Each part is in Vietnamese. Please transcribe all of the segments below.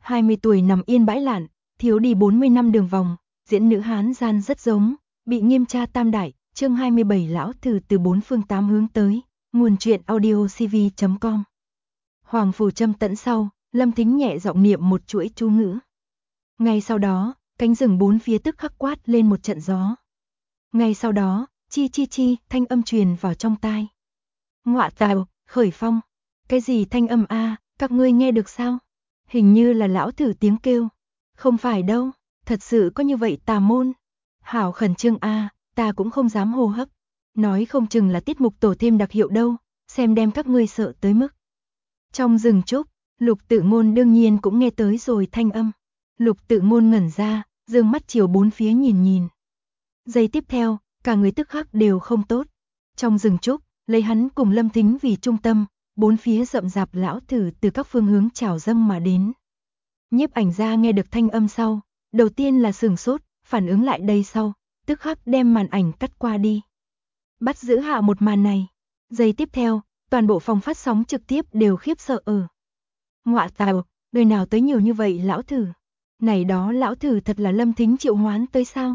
20 tuổi nằm yên bãi lạn, thiếu đi 40 năm đường vòng, diễn nữ Hán gian rất giống, bị nghiêm tra tam đại, chương 27 lão thử từ bốn phương tám hướng tới, nguồn truyện audio cv.com. Hoàng phủ châm tẫn sau, Lâm Thính nhẹ giọng niệm một chuỗi chú ngữ. Ngay sau đó, cánh rừng bốn phía tức khắc quát lên một trận gió. Ngay sau đó, chi chi chi, thanh âm truyền vào trong tai. Ngọa tào, khởi phong. Cái gì thanh âm a, các ngươi nghe được sao? Hình như là lão thử tiếng kêu. Không phải đâu, thật sự có như vậy tà môn. Hảo khẩn trương a, ta cũng không dám hô hấp. Nói không chừng là tiết mục tổ thêm đặc hiệu đâu, xem đem các ngươi sợ tới mức. Trong rừng trúc, Lục Tự Ngôn đương nhiên cũng nghe tới rồi thanh âm. Lục Tự Ngôn ngẩn ra, dương mắt chiều bốn phía nhìn nhìn. Giây tiếp theo, cả người tức khắc đều không tốt. Trong rừng trúc, lấy hắn cùng Lâm Thính vì trung tâm, bốn phía rậm rạp lão thử từ các phương hướng trào dâng mà đến. Nhiếp ảnh gia nghe được thanh âm sau, đầu tiên là sửng sốt, phản ứng lại đây sau, tức khắc đem màn ảnh cắt qua đi. Bắt giữ hạ một màn này. Giây tiếp theo, toàn bộ phòng phát sóng trực tiếp đều khiếp sợ ở. Ngọa tào, nơi nào tới nhiều như vậy lão thử? Này đó lão thử thật là Lâm Thính triệu hoán tới sao?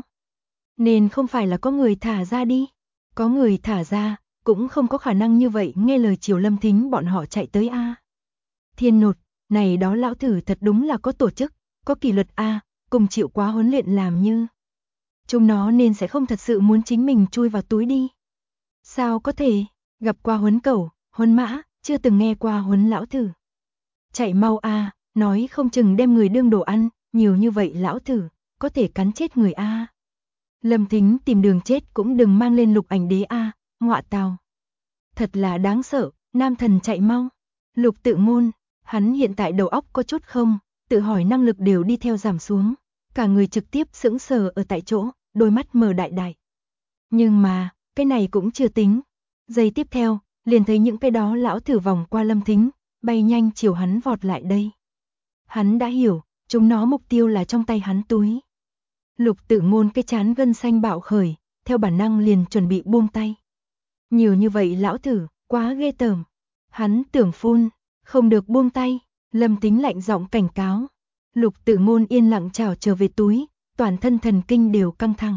Nên không phải là có người thả ra đi. Có người thả ra, cũng không có khả năng như vậy nghe lời chiều Lâm Thính bọn họ chạy tới a. Thiên nột, này đó lão thử thật đúng là có tổ chức, có kỷ luật a, cùng chịu quá huấn luyện làm như. Chúng nó nên sẽ không thật sự muốn chính mình chui vào túi đi. Sao có thể, gặp qua huấn cẩu, huấn mã, chưa từng nghe qua huấn lão thử. Chạy mau a, nói không chừng đem người đương đồ ăn, nhiều như vậy lão thử, có thể cắn chết người a. Lâm Thính tìm đường chết cũng đừng mang lên Lục Ảnh Đế a, ngọa tào. Thật là đáng sợ, nam thần chạy mau. Lục Tự Ngôn, hắn hiện tại đầu óc có chút không, tự hỏi năng lực đều đi theo giảm xuống, cả người trực tiếp sững sờ ở tại chỗ, đôi mắt mở đại đại. Nhưng mà, cái này cũng chưa tính. Giây tiếp theo, liền thấy những cái đó lão thử vòng qua Lâm Thính, bay nhanh chiều hắn vọt lại đây. Hắn đã hiểu, chúng nó mục tiêu là trong tay hắn túi. Lục Tự Ngôn cái chán gân xanh bạo khởi, theo bản năng liền chuẩn bị buông tay. Nhiều như vậy lão thử, quá ghê tởm. Hắn tưởng phun, không được buông tay, Lâm Thính lạnh giọng cảnh cáo. Lục Tự Ngôn yên lặng trảo trở về túi, toàn thân thần kinh đều căng thẳng.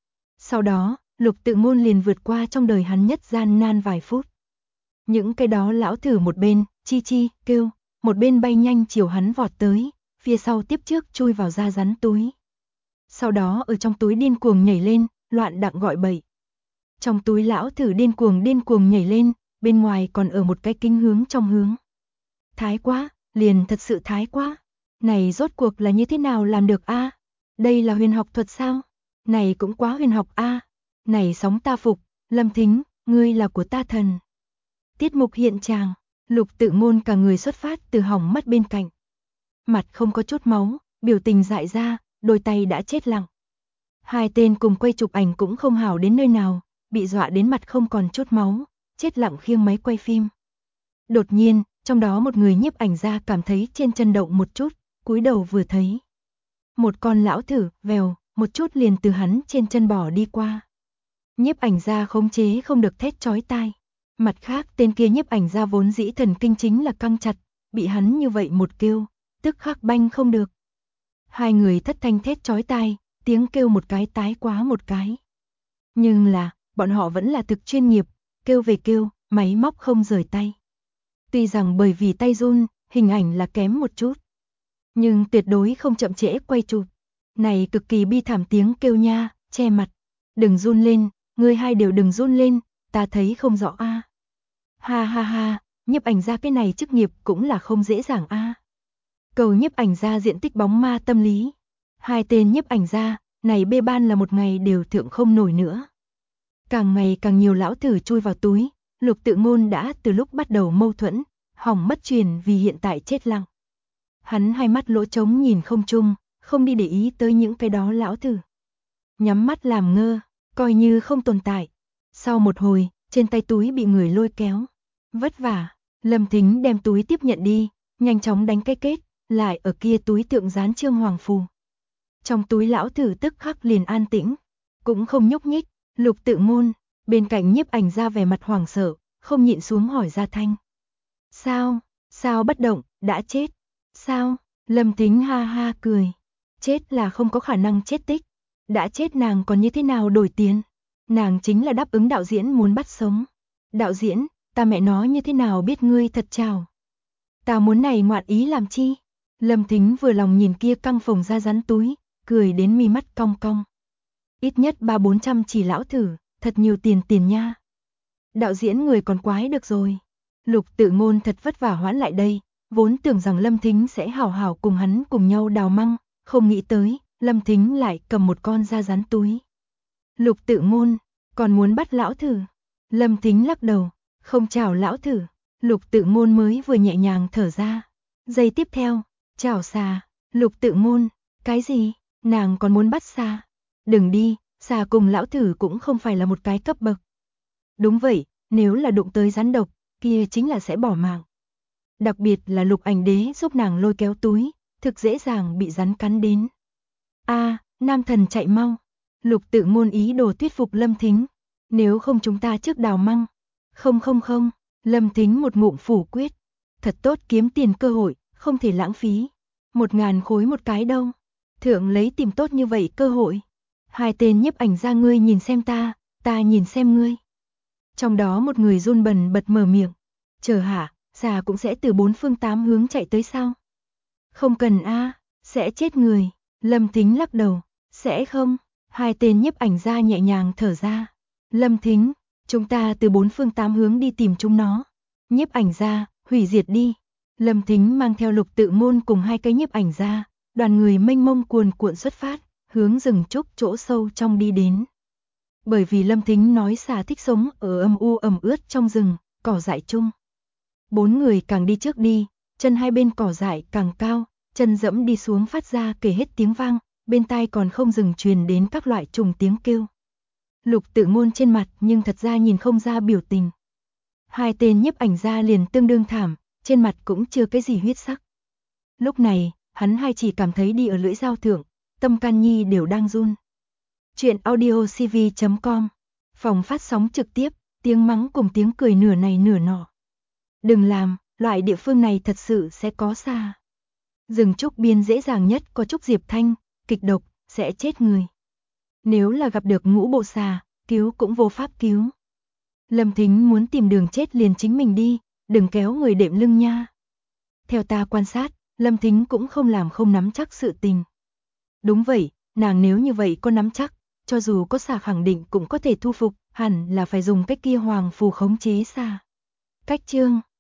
Sau đó, Lục Tự Ngôn liền vượt qua trong đời hắn nhất gian nan vài phút. Những cái đó lão thử một bên, chi chi, kêu, một bên bay nhanh chiều hắn vọt tới, phía sau tiếp trước chui vào da rắn túi. Sau đó ở trong túi điên cuồng nhảy lên, loạn đặng gọi bậy. Trong túi lão thử điên cuồng nhảy lên, bên ngoài còn ở một cái kính hướng trong hướng. Thái quá, liền thật sự thái quá. Này rốt cuộc là như thế nào làm được a? Đây là huyền học thuật sao? Này cũng quá huyền học a. Này sóng ta phục, Lâm Thính, ngươi là của ta thần. Tiết mục hiện tràng, Lục Tự Ngôn cả người xuất phát từ hỏng mắt bên cạnh. Mặt không có chút máu, biểu tình dại ra, đôi tay đã chết lặng. Hai tên cùng quay chụp ảnh cũng không hảo đến nơi nào, bị dọa đến mặt không còn chút máu, chết lặng khiêng máy quay phim. Đột nhiên, trong đó một người nhiếp ảnh gia cảm thấy trên chân động một chút, cúi đầu vừa thấy. Một con lão thử, vèo, một chút liền từ hắn trên chân bỏ đi qua. Nhiếp ảnh gia khống chế không được thét chói tai. Mặt khác tên kia nhiếp ảnh gia vốn dĩ thần kinh chính là căng chặt, bị hắn như vậy một kêu, tức khắc banh không được. Hai người thất thanh thét chói tai, tiếng kêu một cái tái quá một cái. Nhưng là, bọn họ vẫn là thực chuyên nghiệp, kêu về kêu, máy móc không rời tay. Tuy rằng bởi vì tay run, hình ảnh là kém một chút, nhưng tuyệt đối không chậm trễ quay chụp. Này cực kỳ bi thảm tiếng kêu nha, che mặt. Đừng run lên, ngươi hai đều đừng run lên, ta thấy không rõ a. Ha ha ha, nhiếp ảnh gia cái này chức nghiệp cũng là không dễ dàng a. Cầu nhiếp ảnh gia diện tích bóng ma tâm lý. Hai tên nhiếp ảnh gia, này bê ban là một ngày đều thượng không nổi nữa. Càng ngày càng nhiều lão thử chui vào túi, Lục Tự Ngôn đã từ lúc bắt đầu mâu thuẫn, hỏng mất truyền vì hiện tại chết lặng. Hắn hai mắt lỗ trống nhìn không chung, không đi để ý tới những cái đó lão thử. Nhắm mắt làm ngơ, coi như không tồn tại. Sau một hồi, trên tay túi bị người lôi kéo. Vất vả, Lâm Thính đem túi tiếp nhận đi, nhanh chóng đánh cái kết, lại ở kia túi tượng dán Trương Hoàng phù. Trong túi lão thử tức khắc liền an tĩnh, cũng không nhúc nhích. Lục Tự Ngôn, bên cạnh nhiếp ảnh gia vẻ mặt hoảng sợ, không nhịn xuống hỏi ra thanh. Sao bất động, đã chết. Sao? Lâm Thính ha ha cười. Chết là không có khả năng chết tích. Đã chết nàng còn như thế nào đổi tiền? Nàng chính là đáp ứng đạo diễn muốn bắt sống. Đạo diễn, ta mẹ nói như thế nào biết ngươi thật chào. Ta muốn này ngoạn ý làm chi? Lâm Thính vừa lòng nhìn kia căng phồng ra rắn túi, cười đến mi mắt cong cong. Ít nhất 300-400 chỉ lão thử, thật nhiều tiền nha. Đạo diễn người còn quái được rồi. Lục Tự Ngôn thật vất vả hoãn lại đây, vốn tưởng rằng Lâm Thính sẽ hảo hảo cùng hắn cùng nhau đào măng, không nghĩ tới, Lâm Thính lại cầm một con da rắn túi. Lục Tự Ngôn, còn muốn bắt lão thử. Lâm Thính lắc đầu, không chào lão thử. Lục Tự Ngôn mới vừa nhẹ nhàng thở ra. Giây tiếp theo, chào xà. Lục Tự Ngôn, cái gì? Nàng còn muốn bắt xà? Đừng đi, xà cùng lão thử cũng không phải là một cái cấp bậc. Đúng vậy, nếu là đụng tới rắn độc, kia chính là sẽ bỏ mạng. Đặc biệt là Lục Ảnh Đế giúp nàng lôi kéo túi, thực dễ dàng bị rắn cắn đến. A, nam thần chạy mau. Lục Tự Ngôn ý đồ thuyết phục Lâm Thính. Nếu không chúng ta trước đào măng. Không, Lâm Thính một ngụm phủ quyết. Thật tốt kiếm tiền cơ hội, không thể lãng phí. 1000 khối một cái đâu. Thượng lấy tìm tốt như vậy cơ hội. Hai tên nhiếp ảnh ra ngươi nhìn xem ta nhìn xem ngươi. Trong đó một người run bần bật mở miệng. Chờ hả, xà cũng sẽ từ 4 phương 8 hướng chạy tới sao? Không cần a, sẽ chết người. Lâm Thính lắc đầu. Sẽ không. Hai tên nhiếp ảnh ra nhẹ nhàng thở ra. Lâm Thính, chúng ta từ 4 phương 8 hướng đi tìm chúng nó. Nhiếp ảnh ra, hủy diệt đi. Lâm Thính mang theo Lục Tự Ngôn cùng hai cái nhiếp ảnh ra, đoàn người mênh mông cuồn cuộn xuất phát, hướng rừng trúc chỗ sâu trong đi đến. Bởi vì Lâm Thính nói xà thích sống ở âm u ẩm ướt trong rừng, cỏ dại chung. 4 người càng đi trước đi, chân hai bên cỏ dại càng cao, chân dẫm đi xuống phát ra kể hết tiếng vang, bên tai còn không dừng truyền đến các loại trùng tiếng kêu. Lục Tự Ngôn trên mặt nhưng thật ra nhìn không ra biểu tình. Hai tên nhiếp ảnh ra liền tương đương thảm, trên mặt cũng chưa cái gì huyết sắc. Lúc này, hắn hai chỉ cảm thấy đi ở lưỡi dao thượng, tâm can nhi đều đang run. Chuyện audiocv.com, phòng phát sóng trực tiếp, tiếng mắng cùng tiếng cười nửa này nửa nọ. Đừng làm, loại địa phương này thật sự sẽ có xà. Rừng trúc biên dễ dàng nhất có trúc diệp thanh, kịch độc, sẽ chết người. Nếu là gặp được ngũ bộ xà, cứu cũng vô pháp cứu. Lâm Thính muốn tìm đường chết liền chính mình đi, đừng kéo người đệm lưng nha. Theo ta quan sát, Lâm Thính cũng không làm không nắm chắc sự tình. Đúng vậy, nàng nếu như vậy có nắm chắc, cho dù có xà khẳng định cũng có thể thu phục, hẳn là phải dùng cách kia hoàng phù khống chế xà. Cách chương